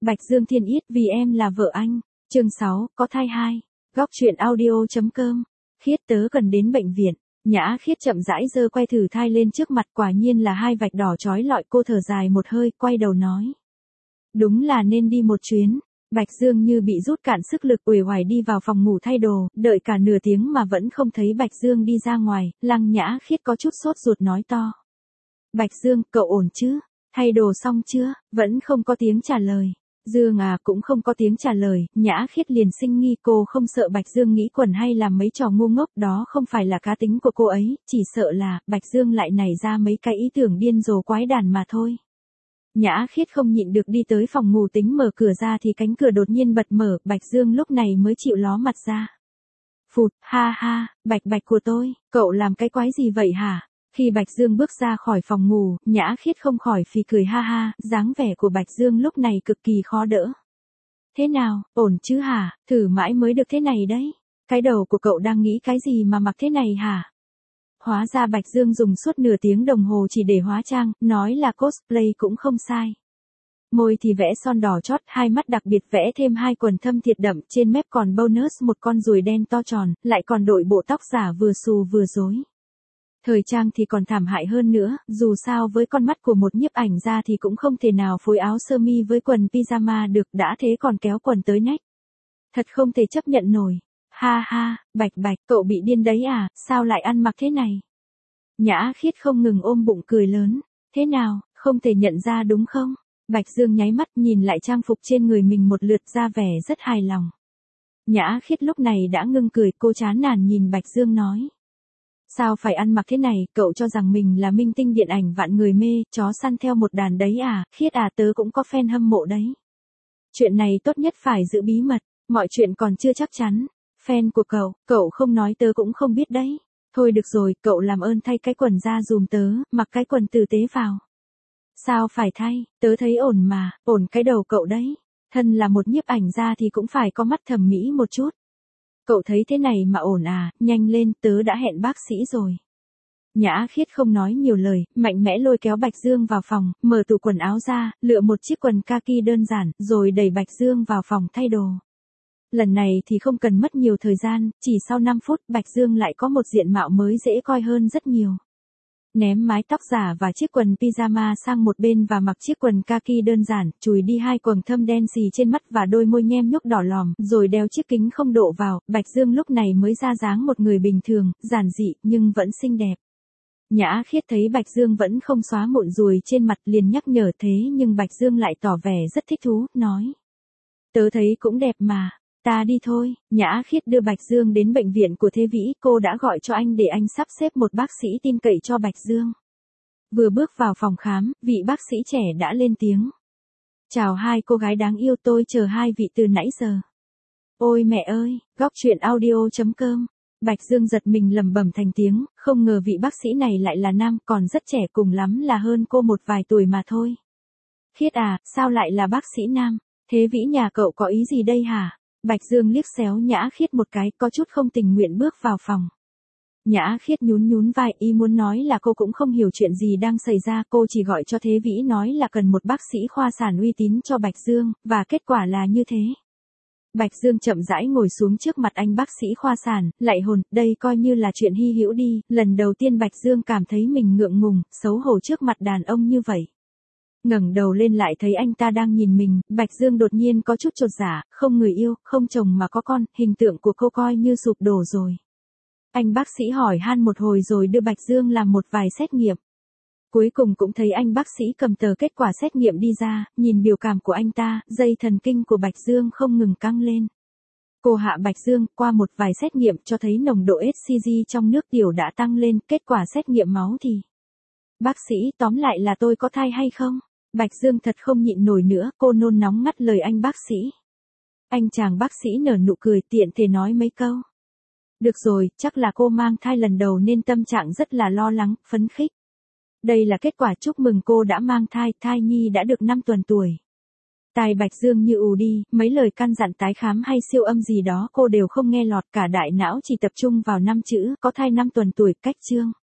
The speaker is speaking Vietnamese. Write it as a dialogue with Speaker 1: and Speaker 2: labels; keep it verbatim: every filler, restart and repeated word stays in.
Speaker 1: Bạch Dương Thiên Yết vì em là vợ anh. Chương sáu, có thai hai. Góc truyện audio.com. Khiết tớ cần đến bệnh viện. Nhã Khiết chậm rãi giơ que thử thai lên trước mặt, quả nhiên là hai vạch đỏ chói lọi. Cô thở dài một hơi, quay đầu nói. Đúng là nên đi một chuyến. Bạch Dương như bị rút cạn sức lực, uể oải đi vào phòng ngủ thay đồ, đợi cả nửa tiếng mà vẫn không thấy Bạch Dương đi ra ngoài. Lăng Nhã Khiết có chút sốt ruột nói to. Bạch Dương, cậu ổn chứ? Thay đồ xong chưa? Vẫn không có tiếng trả lời. Dương à cũng không có tiếng trả lời. Nhã Khiết liền sinh nghi, cô không sợ Bạch Dương nghĩ quẩn hay làm mấy trò ngu ngốc, đó không phải là cá tính của cô ấy, chỉ sợ là Bạch Dương lại nảy ra mấy cái ý tưởng điên rồ quái đản mà thôi. Nhã Khiết không nhịn được đi tới phòng ngủ tính mở cửa ra thì cánh cửa đột nhiên bật mở, Bạch Dương lúc này mới chịu ló mặt ra. Phụt, ha ha, Bạch Bạch của tôi, cậu làm cái quái gì vậy hả? Khi Bạch Dương bước ra khỏi phòng ngủ, Nhã Khiết không khỏi phì cười ha ha, dáng vẻ của Bạch Dương lúc này cực kỳ khó đỡ. Thế nào, ổn chứ hả, thử mãi mới được thế này đấy. Cái đầu của cậu đang nghĩ cái gì mà mặc thế này hả? Hóa ra Bạch Dương dùng suốt nửa tiếng đồng hồ chỉ để hóa trang, nói là cosplay cũng không sai. Môi thì vẽ son đỏ chót, hai mắt đặc biệt vẽ thêm hai quầng thâm thiệt đậm, trên mép còn bonus một con ruồi đen to tròn, lại còn đội bộ tóc giả vừa xù vừa rối. Thời trang thì còn thảm hại hơn nữa, dù sao với con mắt của một nhiếp ảnh gia thì cũng không thể nào phối áo sơ mi với quần pyjama được, đã thế còn kéo quần tới nách. Thật không thể chấp nhận nổi. Ha ha, Bạch Bạch, cậu bị điên đấy à, sao lại ăn mặc thế này? Nhã Khiết không ngừng ôm bụng cười lớn. Thế nào, không thể nhận ra đúng không? Bạch Dương nháy mắt nhìn lại trang phục trên người mình một lượt, ra vẻ rất hài lòng. Nhã Khiết lúc này đã ngưng cười, cô chán nản nhìn Bạch Dương nói. Sao phải ăn mặc thế này, cậu cho rằng mình là minh tinh điện ảnh vạn người mê, chó săn theo một đàn đấy à? Khiết à, tớ cũng có fan hâm mộ đấy. Chuyện này tốt nhất phải giữ bí mật, mọi chuyện còn chưa chắc chắn. Fan của cậu, cậu không nói tớ cũng không biết đấy. Thôi được rồi, cậu làm ơn thay cái quần ra dùm tớ, mặc cái quần tử tế vào. Sao phải thay, tớ thấy ổn mà, ổn cái đầu cậu đấy. Thân là một nhiếp ảnh gia thì cũng phải có mắt thẩm mỹ một chút. Cậu thấy thế này mà ổn à, nhanh lên, tớ đã hẹn bác sĩ rồi. Nhã Khiết không nói nhiều lời, mạnh mẽ lôi kéo Bạch Dương vào phòng, mở tủ quần áo ra, lựa một chiếc quần kaki đơn giản, rồi đẩy Bạch Dương vào phòng thay đồ. Lần này thì không cần mất nhiều thời gian, chỉ sau năm phút Bạch Dương lại có một diện mạo mới dễ coi hơn rất nhiều. Ném mái tóc giả và chiếc quần pyjama sang một bên và mặc chiếc quần kaki đơn giản, chùi đi hai quầng thâm đen xì trên mắt và đôi môi nhem nhuốc đỏ lòm, rồi đeo chiếc kính không độ vào, Bạch Dương lúc này mới ra dáng một người bình thường, giản dị nhưng vẫn xinh đẹp. Nhã Khiết thấy Bạch Dương vẫn không xóa mụn ruồi trên mặt liền nhắc nhở, thế nhưng Bạch Dương lại tỏ vẻ rất thích thú, nói. Tớ thấy cũng đẹp mà. Ta đi thôi. Nhã Khiết đưa Bạch Dương đến bệnh viện của Thế Vĩ, cô đã gọi cho anh để anh sắp xếp một bác sĩ tin cậy cho Bạch Dương. Vừa bước vào phòng khám, vị bác sĩ trẻ đã lên tiếng. Chào hai cô gái đáng yêu, tôi chờ hai vị từ nãy giờ. Ôi mẹ ơi, góc truyện audio.com. Bạch Dương giật mình lẩm bẩm thành tiếng, không ngờ vị bác sĩ này lại là nam, còn rất trẻ, cùng lắm là hơn cô một vài tuổi mà thôi. Khiết à, sao lại là bác sĩ nam? Thế Vĩ nhà cậu có ý gì đây hả? Bạch Dương liếc xéo Nhã Khiết một cái, có chút không tình nguyện bước vào phòng. Nhã Khiết nhún nhún vai, ý muốn nói là cô cũng không hiểu chuyện gì đang xảy ra, cô chỉ gọi cho Thế Vĩ nói là cần một bác sĩ khoa sản uy tín cho Bạch Dương, và kết quả là như thế. Bạch Dương chậm rãi ngồi xuống trước mặt anh bác sĩ khoa sản, lạy hồn, đây coi như là chuyện hy hữu đi, lần đầu tiên Bạch Dương cảm thấy mình ngượng ngùng, xấu hổ trước mặt đàn ông như vậy. Ngẩng đầu lên lại thấy anh ta đang nhìn mình, Bạch Dương đột nhiên có chút chột dạ, không người yêu, không chồng mà có con, hình tượng của cô coi như sụp đổ rồi. Anh bác sĩ hỏi han một hồi rồi đưa Bạch Dương làm một vài xét nghiệm. Cuối cùng cũng thấy anh bác sĩ cầm tờ kết quả xét nghiệm đi ra, nhìn biểu cảm của anh ta, dây thần kinh của Bạch Dương không ngừng căng lên. Cô hạ Bạch Dương, qua một vài xét nghiệm cho thấy nồng độ ét xê giê trong nước tiểu đã tăng lên, kết quả xét nghiệm máu thì... Bác sĩ, tóm lại là tôi có thai hay không? Bạch Dương thật không nhịn nổi nữa, cô nôn nóng ngắt lời anh bác sĩ. Anh chàng bác sĩ nở nụ cười, tiện thể nói mấy câu. Được rồi, chắc là cô mang thai lần đầu nên tâm trạng rất là lo lắng, phấn khích. Đây là kết quả, chúc mừng cô đã mang thai, thai nhi đã được năm tuần tuổi. Tai Bạch Dương như ù đi, mấy lời căn dặn tái khám hay siêu âm gì đó cô đều không nghe lọt, cả đại não chỉ tập trung vào năm chữ, có thai năm tuần tuổi, cách chương.